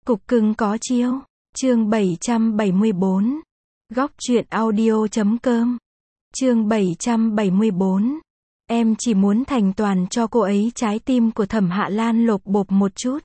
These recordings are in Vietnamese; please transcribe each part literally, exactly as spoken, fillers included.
Cục cưng có chiêu. Chương bảy trăm bảy mươi bốn. Góc truyện audio chấm com. Chương bảy trăm bảy mươi bốn. Em chỉ muốn thành toàn cho cô ấy. Trái tim của Thẩm Hạ Lan lộp bộp một chút.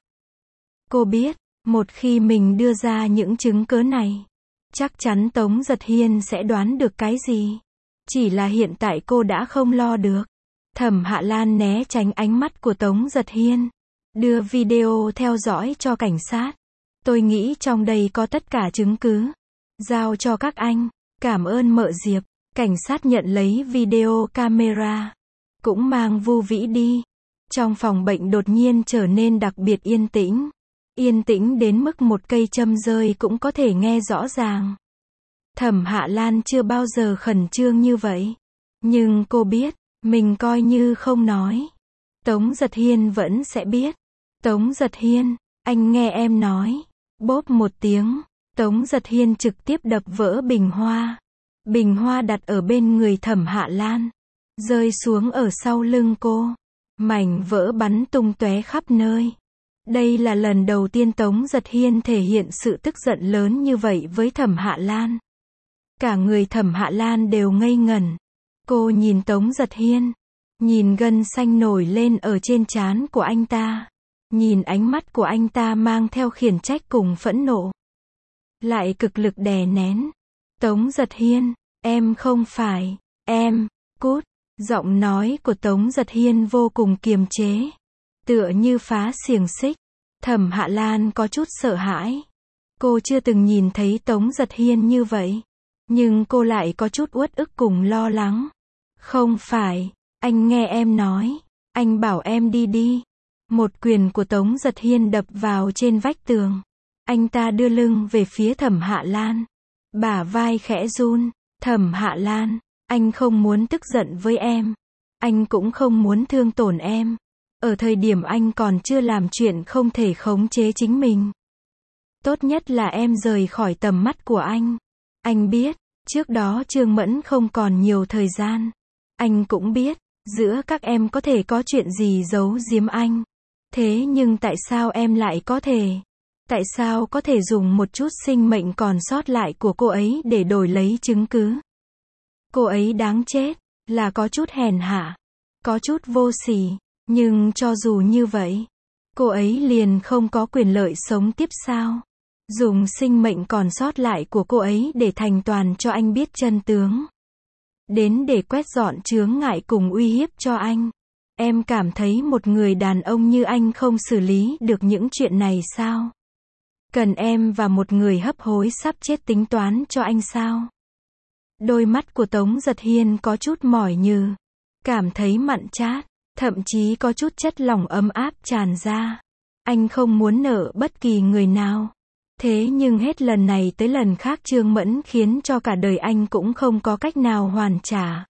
Cô biết, một khi mình đưa ra những chứng cớ này, chắc chắn Tống Giật Hiên sẽ đoán được cái gì. Chỉ là hiện tại cô đã không lo được. Thẩm Hạ Lan né tránh ánh mắt của Tống Giật Hiên, đưa video theo dõi cho cảnh sát. Tôi nghĩ trong đây có tất cả chứng cứ. Giao cho các anh. Cảm ơn Mợ Diệp. Cảnh sát nhận lấy video camera, cũng mang Vu Vĩ đi. Trong phòng bệnh đột nhiên trở nên đặc biệt yên tĩnh. Yên tĩnh đến mức một cây châm rơi cũng có thể nghe rõ ràng. Thẩm Hạ Lan chưa bao giờ khẩn trương như vậy. Nhưng cô biết, mình coi như không nói, Tống Giật Hiên vẫn sẽ biết. Tống Giật Hiên, anh nghe em nói. Bốp một tiếng, Tống Giật Hiên trực tiếp đập vỡ bình hoa. Bình hoa đặt ở bên người Thẩm Hạ Lan, rơi xuống ở sau lưng cô. Mảnh vỡ bắn tung tóe khắp nơi. Đây là lần đầu tiên Tống Giật Hiên thể hiện sự tức giận lớn như vậy với Thẩm Hạ Lan. Cả người Thẩm Hạ Lan đều ngây ngẩn. Cô nhìn Tống Giật Hiên, nhìn gân xanh nổi lên ở trên trán của anh ta, nhìn ánh mắt của anh ta mang theo khiển trách cùng phẫn nộ, lại cực lực đè nén. Tống Giật Hiên, em không phải, em, cút. Giọng nói của Tống Giật Hiên vô cùng kiềm chế, tựa như phá xiềng xích. Thẩm Hạ Lan có chút sợ hãi. Cô chưa từng nhìn thấy Tống Giật Hiên như vậy, nhưng cô lại có chút uất ức cùng lo lắng. Không phải, anh nghe em nói, anh bảo em đi đi. Một quyền của Tống Giật Hiên đập vào trên vách tường. Anh ta đưa lưng về phía Thẩm Hạ Lan, bả vai khẽ run. Thẩm Hạ Lan, anh không muốn tức giận với em, anh cũng không muốn thương tổn em. Ở thời điểm anh còn chưa làm chuyện không thể khống chế chính mình, tốt nhất là em rời khỏi tầm mắt của anh. Anh biết, trước đó Trương Mẫn không còn nhiều thời gian. Anh cũng biết, giữa các em có thể có chuyện gì giấu giếm anh. Thế nhưng tại sao em lại có thể? Tại sao có thể dùng một chút sinh mệnh còn sót lại của cô ấy để đổi lấy chứng cứ? Cô ấy đáng chết, là có chút hèn hạ, có chút vô sỉ. Nhưng cho dù như vậy, cô ấy liền không có quyền lợi sống tiếp sao? Dùng sinh mệnh còn sót lại của cô ấy để thành toàn cho anh biết chân tướng. Đến để quét dọn chướng ngại cùng uy hiếp cho anh. Em cảm thấy một người đàn ông như anh không xử lý được những chuyện này sao? Cần em và một người hấp hối sắp chết tính toán cho anh sao? Đôi mắt của Tống Giật Hiên có chút mỏi nhừ, cảm thấy mặn chát, thậm chí có chút chất lỏng ấm áp tràn ra. Anh không muốn nợ bất kỳ người nào. Thế nhưng hết lần này tới lần khác Trương Mẫn khiến cho cả đời anh cũng không có cách nào hoàn trả.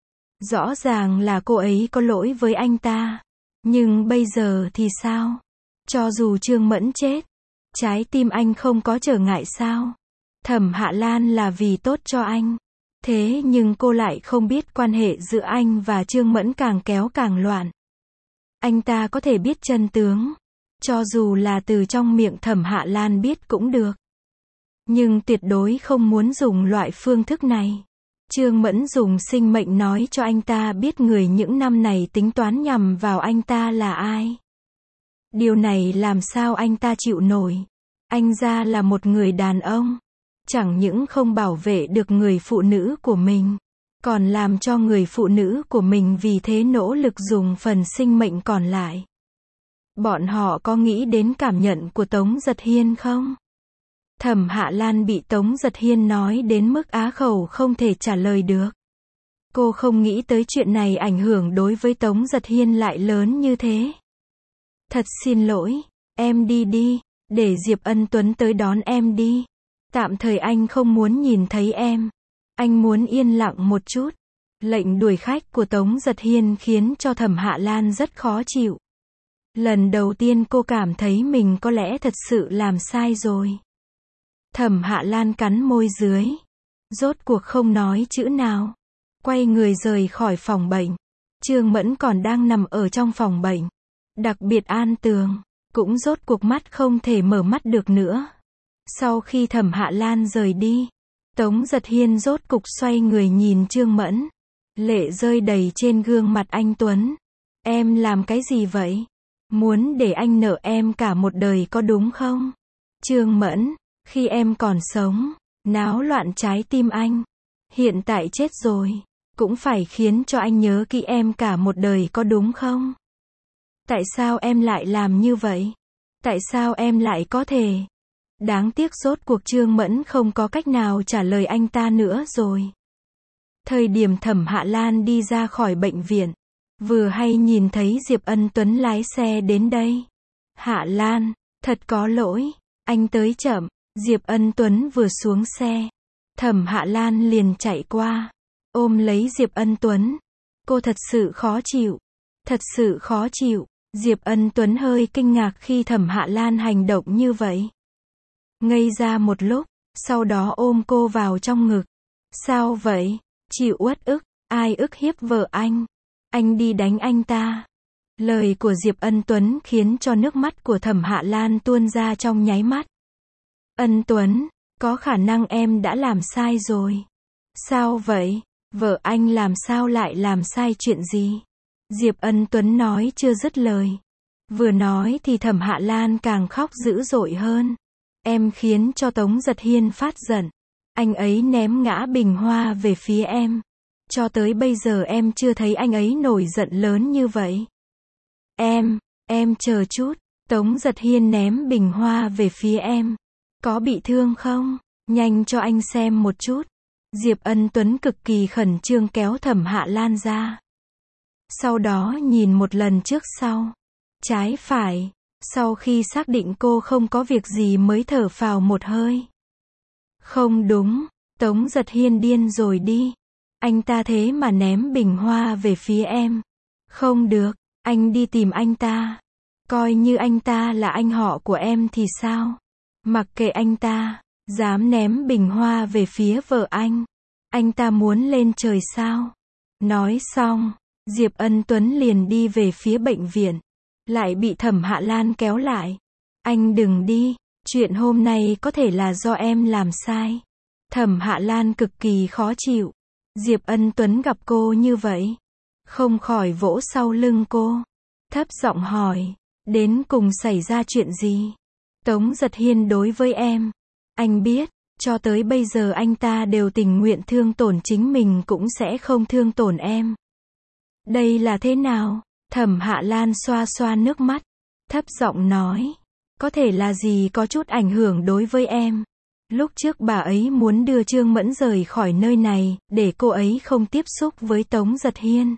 Rõ ràng là cô ấy có lỗi với anh ta. Nhưng bây giờ thì sao? Cho dù Trương Mẫn chết, trái tim anh không có trở ngại sao? Thẩm Hạ Lan là vì tốt cho anh. Thế nhưng cô lại không biết quan hệ giữa anh và Trương Mẫn càng kéo càng loạn. Anh ta có thể biết chân tướng, cho dù là từ trong miệng Thẩm Hạ Lan biết cũng được. Nhưng tuyệt đối không muốn dùng loại phương thức này. Trương Mẫn dùng sinh mệnh nói cho anh ta biết người những năm này tính toán nhằm vào anh ta là ai. Điều này làm sao anh ta chịu nổi. Anh ra là một người đàn ông, chẳng những không bảo vệ được người phụ nữ của mình, còn làm cho người phụ nữ của mình vì thế nỗ lực dùng phần sinh mệnh còn lại. Bọn họ có nghĩ đến cảm nhận của Tống Giật Hiên không? Thẩm Hạ Lan bị Tống Giật Hiên nói đến mức á khẩu không thể trả lời được. Cô không nghĩ tới chuyện này ảnh hưởng đối với Tống Giật Hiên lại lớn như thế. Thật xin lỗi, em đi đi, để Diệp Ân Tuấn tới đón em đi. Tạm thời anh không muốn nhìn thấy em. Anh muốn yên lặng một chút. Lệnh đuổi khách của Tống Giật Hiên khiến cho Thẩm Hạ Lan rất khó chịu. Lần đầu tiên cô cảm thấy mình có lẽ thật sự làm sai rồi. Thẩm Hạ Lan cắn môi dưới, rốt cuộc không nói chữ nào, quay người rời khỏi phòng bệnh. Trương Mẫn còn đang nằm ở trong phòng bệnh, đặc biệt an tường. cũng rốt cuộc mắt không thể mở mắt được nữa. Sau khi Thẩm Hạ Lan rời đi, Tống Giật Hiên rốt cục xoay người nhìn Trương Mẫn. Lệ rơi đầy trên gương mặt anh Tuấn. Em làm cái gì vậy? Muốn để anh nợ em cả một đời có đúng không? Trương Mẫn, khi em còn sống, náo loạn trái tim anh. Hiện tại chết rồi, cũng phải khiến cho anh nhớ kỹ em cả một đời có đúng không? Tại sao em lại làm như vậy? Tại sao em lại có thể? Đáng tiếc rốt cuộc Trương Mẫn không có cách nào trả lời anh ta nữa rồi. Thời điểm Thẩm Hạ Lan đi ra khỏi bệnh viện, vừa hay nhìn thấy Diệp Ân Tuấn lái xe đến đây. Hạ Lan, thật có lỗi, anh tới chậm. Diệp Ân Tuấn vừa xuống xe, Thẩm Hạ Lan liền chạy qua, ôm lấy Diệp Ân Tuấn. Cô thật sự khó chịu, thật sự khó chịu. Diệp Ân Tuấn hơi kinh ngạc khi Thẩm Hạ Lan hành động như vậy. Ngây ra một lúc, sau đó ôm cô vào trong ngực. Sao vậy? Chịu uất ức, ai ức hiếp vợ anh? Anh đi đánh anh ta. Lời của Diệp Ân Tuấn khiến cho nước mắt của Thẩm Hạ Lan tuôn ra trong nháy mắt. Ân Tuấn, có khả năng em đã làm sai rồi. Sao vậy? Vợ anh làm sao lại làm sai chuyện gì? Diệp Ân Tuấn nói chưa dứt lời. Vừa nói thì Thẩm Hạ Lan càng khóc dữ dội hơn. Em khiến cho Tống Giật Hiên phát giận. Anh ấy ném ngã bình hoa về phía em. Cho tới bây giờ em chưa thấy anh ấy nổi giận lớn như vậy. Em, em chờ chút. Tống Giật Hiên ném bình hoa về phía em. Có bị thương không? Nhanh cho anh xem một chút. Diệp Ân Tuấn cực kỳ khẩn trương kéo Thẩm Hạ Lan ra. Sau đó nhìn một lần trước sau. Trái phải. Sau khi xác định cô không có việc gì mới thở phào một hơi. Không đúng. Tống Giật Hiên điên rồi đi. Anh ta thế mà ném bình hoa về phía em. Không được. Anh đi tìm anh ta. Coi như anh ta là anh họ của em thì sao? Mặc kệ anh ta. Dám ném bình hoa về phía vợ anh. Anh ta muốn lên trời sao? Nói xong, Diệp Ân Tuấn liền đi về phía bệnh viện. Lại bị Thẩm Hạ Lan kéo lại. Anh đừng đi. Chuyện hôm nay có thể là do em làm sai. Thẩm Hạ Lan cực kỳ khó chịu. Diệp Ân Tuấn gặp cô như vậy, không khỏi vỗ sau lưng cô. Thấp giọng hỏi. Đến cùng xảy ra chuyện gì? Tống Giật Hiên đối với em. Anh biết, cho tới bây giờ anh ta đều tình nguyện thương tổn chính mình cũng sẽ không thương tổn em. Đây là thế nào? Thẩm Hạ Lan xoa xoa nước mắt. Thấp giọng nói. Có thể là gì có chút ảnh hưởng đối với em. Lúc trước bà ấy muốn đưa Trương Mẫn rời khỏi nơi này, để cô ấy không tiếp xúc với Tống Giật Hiên.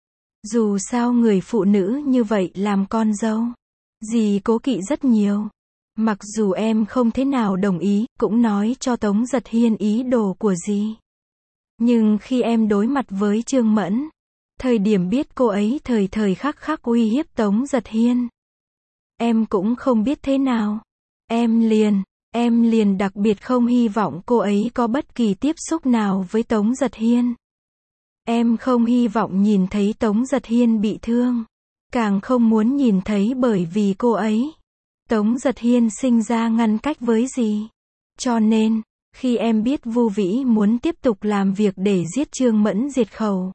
Dù sao người phụ nữ như vậy làm con dâu. Dì cố kỵ rất nhiều. Mặc dù em không thế nào đồng ý, cũng nói cho Tống Giật Hiên ý đồ của dì. Nhưng khi em đối mặt với Trương Mẫn, thời điểm biết cô ấy thời thời khắc khắc uy hiếp Tống Giật Hiên, em cũng không biết thế nào. Em liền, em liền đặc biệt không hy vọng cô ấy có bất kỳ tiếp xúc nào với Tống Giật Hiên. Em không hy vọng nhìn thấy Tống Giật Hiên bị thương. Càng không muốn nhìn thấy bởi vì cô ấy. Tống Giật Hiên sinh ra ngăn cách với dì. Cho nên, khi em biết Vu Vĩ muốn tiếp tục làm việc để giết Trương Mẫn diệt khẩu,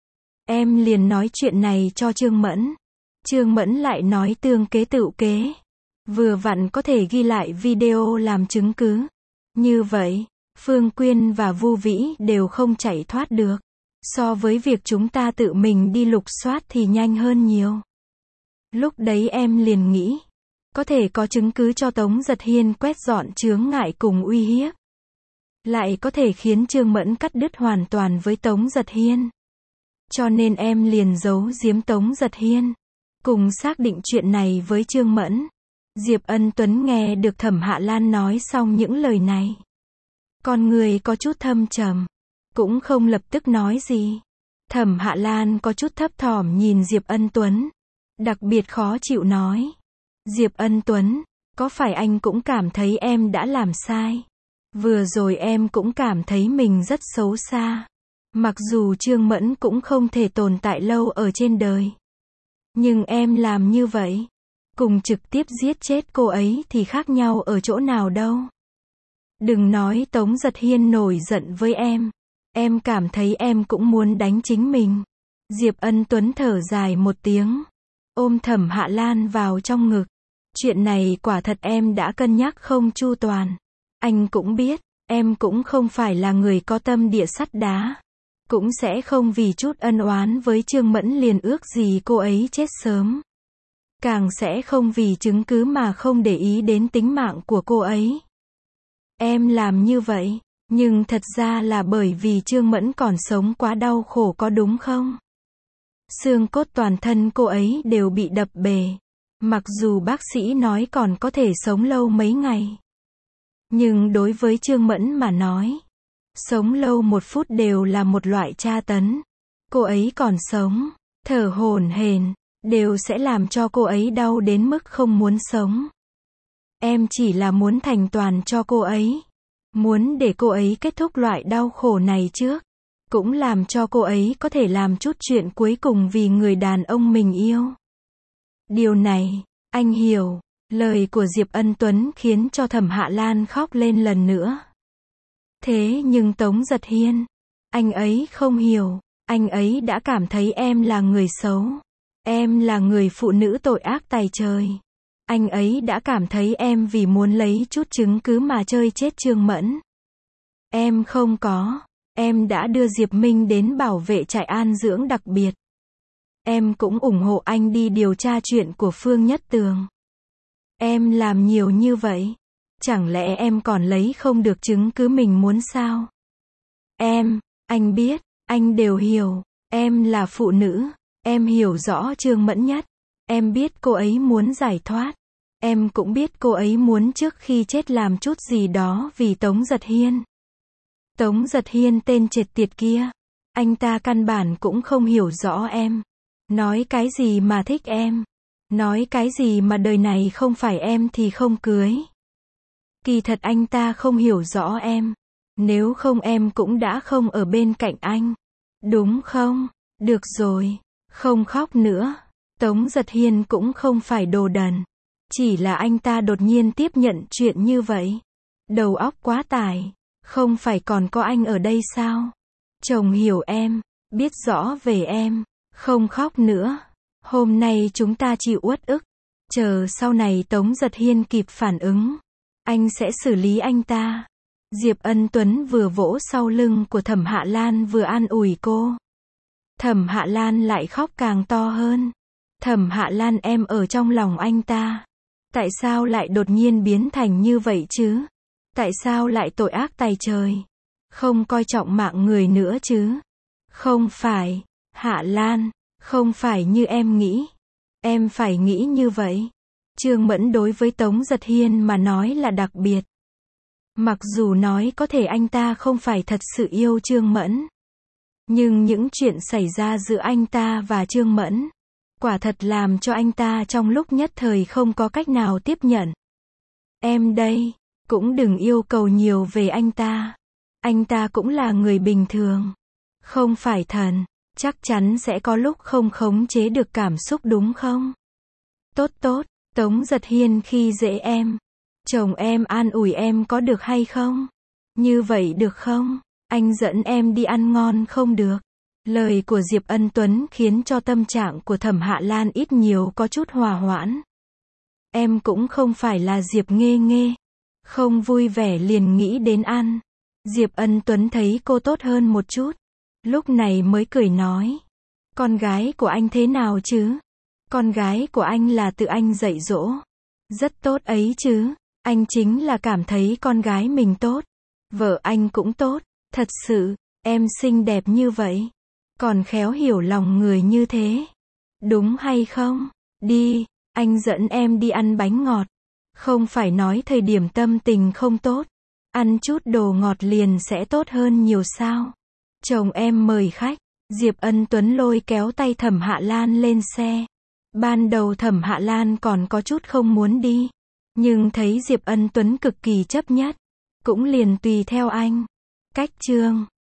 em liền nói chuyện này cho Trương Mẫn. Trương Mẫn lại nói tương kế tựu kế. Vừa vặn có thể ghi lại video làm chứng cứ. Như vậy, Phương Quyên và Vu Vĩ đều không chạy thoát được. So với việc chúng ta tự mình đi lục soát thì nhanh hơn nhiều. Lúc đấy em liền nghĩ, có thể có chứng cứ cho Tống Giật Hiên quét dọn chướng ngại cùng uy hiếp. Lại có thể khiến Trương Mẫn cắt đứt hoàn toàn với Tống Giật Hiên. Cho nên em liền giấu giếm Tống Giật Hiên. Cùng xác định chuyện này với Trương Mẫn. Diệp Ân Tuấn nghe được Thẩm Hạ Lan nói xong những lời này. Con người có chút thâm trầm. Cũng không lập tức nói gì. Thẩm Hạ Lan có chút thấp thỏm nhìn Diệp Ân Tuấn. Đặc biệt khó chịu nói. Diệp Ân Tuấn, có phải anh cũng cảm thấy em đã làm sai? Vừa rồi em cũng cảm thấy mình rất xấu xa. Mặc dù Trương Mẫn cũng không thể tồn tại lâu ở trên đời. Nhưng em làm như vậy, cùng trực tiếp giết chết cô ấy thì khác nhau ở chỗ nào đâu. Đừng nói Tống Giật Hiên nổi giận với em. Em cảm thấy em cũng muốn đánh chính mình. Diệp Ân Tuấn thở dài một tiếng, ôm Thẩm Hạ Lan vào trong ngực. Chuyện này quả thật em đã cân nhắc không chu toàn. Anh cũng biết, em cũng không phải là người có tâm địa sắt đá. Cũng sẽ không vì chút ân oán với Trương Mẫn liền ước gì cô ấy chết sớm. Càng sẽ không vì chứng cứ mà không để ý đến tính mạng của cô ấy. Em làm như vậy, nhưng thật ra là bởi vì Trương Mẫn còn sống quá đau khổ có đúng không? Xương cốt toàn thân cô ấy đều bị đập bể. Mặc dù bác sĩ nói còn có thể sống lâu mấy ngày. Nhưng đối với Trương Mẫn mà nói, sống lâu một phút đều là một loại tra tấn. Cô ấy còn sống, thở hổn hển, đều sẽ làm cho cô ấy đau đến mức không muốn sống. Em chỉ là muốn thành toàn cho cô ấy. Muốn để cô ấy kết thúc loại đau khổ này trước. Cũng làm cho cô ấy có thể làm chút chuyện cuối cùng vì người đàn ông mình yêu. Điều này, anh hiểu. Lời của Diệp Ân Tuấn khiến cho Thẩm Hạ Lan khóc lên lần nữa. Thế nhưng Tống Giật Hiên, anh ấy không hiểu. Anh ấy đã cảm thấy em là người xấu. Em là người phụ nữ tội ác tày trời. Anh ấy đã cảm thấy em vì muốn lấy chút chứng cứ mà chơi chết Trương Mẫn. Em không có. Em đã đưa Diệp Minh đến bảo vệ trại an dưỡng đặc biệt. Em cũng ủng hộ anh đi điều tra chuyện của Phương Nhất Tường. Em làm nhiều như vậy. Chẳng lẽ em còn lấy không được chứng cứ mình muốn sao? Em, anh biết, anh đều hiểu. Em là phụ nữ. Em hiểu rõ Trương Mẫn nhất. Em biết cô ấy muốn giải thoát. Em cũng biết cô ấy muốn trước khi chết làm chút gì đó vì Tống Giật Hiên. Tống Giật Hiên tên chết tiệt kia. Anh ta căn bản cũng không hiểu rõ em. Nói cái gì mà thích em. Nói cái gì mà đời này không phải em thì không cưới. Kỳ thật anh ta không hiểu rõ em. Nếu không em cũng đã không ở bên cạnh anh. Đúng không? Được rồi. Không khóc nữa. Tống Giật Hiên cũng không phải đồ đần. Chỉ là anh ta đột nhiên tiếp nhận chuyện như vậy. Đầu óc quá tải. Không phải còn có anh ở đây sao? Chồng hiểu em. Biết rõ về em. Không khóc nữa. Hôm nay chúng ta chịu uất ức. Chờ sau này Tống Giật Hiên kịp phản ứng. Anh sẽ xử lý anh ta. Diệp Ân Tuấn vừa vỗ sau lưng của Thẩm Hạ Lan vừa an ủi cô. Thẩm Hạ Lan lại khóc càng to hơn. Thẩm Hạ Lan em ở trong lòng anh ta. Tại sao lại đột nhiên biến thành như vậy chứ? Tại sao lại tội ác tày trời? Không coi trọng mạng người nữa chứ? Không phải. Hạ Lan. Không phải như em nghĩ. Em phải nghĩ như vậy. Trương Mẫn đối với Tống Giật Hiên mà nói là đặc biệt. Mặc dù nói có thể anh ta không phải thật sự yêu Trương Mẫn. Nhưng những chuyện xảy ra giữa anh ta và Trương Mẫn, quả thật làm cho anh ta trong lúc nhất thời không có cách nào tiếp nhận. Em đây, cũng đừng yêu cầu nhiều về anh ta. Anh ta cũng là người bình thường. Không phải thần. Chắc chắn sẽ có lúc không khống chế được cảm xúc đúng không? Tốt tốt, Tống Giật Hiên khi dễ em. Chồng em an ủi em có được hay không? Như vậy được không? Anh dẫn em đi ăn ngon không được? Lời của Diệp Ân Tuấn khiến cho tâm trạng của Thẩm Hạ Lan ít nhiều có chút hòa hoãn. Em cũng không phải là Diệp Nghê Nghê. Không vui vẻ liền nghĩ đến ăn. Diệp Ân Tuấn thấy cô tốt hơn một chút. Lúc này mới cười nói. Con gái của anh thế nào chứ? Con gái của anh là tự anh dạy dỗ. Rất tốt ấy chứ. Anh chính là cảm thấy con gái mình tốt. Vợ anh cũng tốt. Thật sự, em xinh đẹp như vậy. Còn khéo hiểu lòng người như thế. Đúng hay không? Đi, anh dẫn em đi ăn bánh ngọt. Không phải nói thời điểm tâm tình không tốt. Ăn chút đồ ngọt liền sẽ tốt hơn nhiều sao? Chồng em mời khách. Diệp Ân Tuấn lôi kéo tay Thẩm Hạ Lan lên xe. Ban đầu Thẩm Hạ Lan còn có chút không muốn đi. Nhưng thấy Diệp Ân Tuấn cực kỳ chấp nhất. Cũng liền tùy theo anh. Cách chương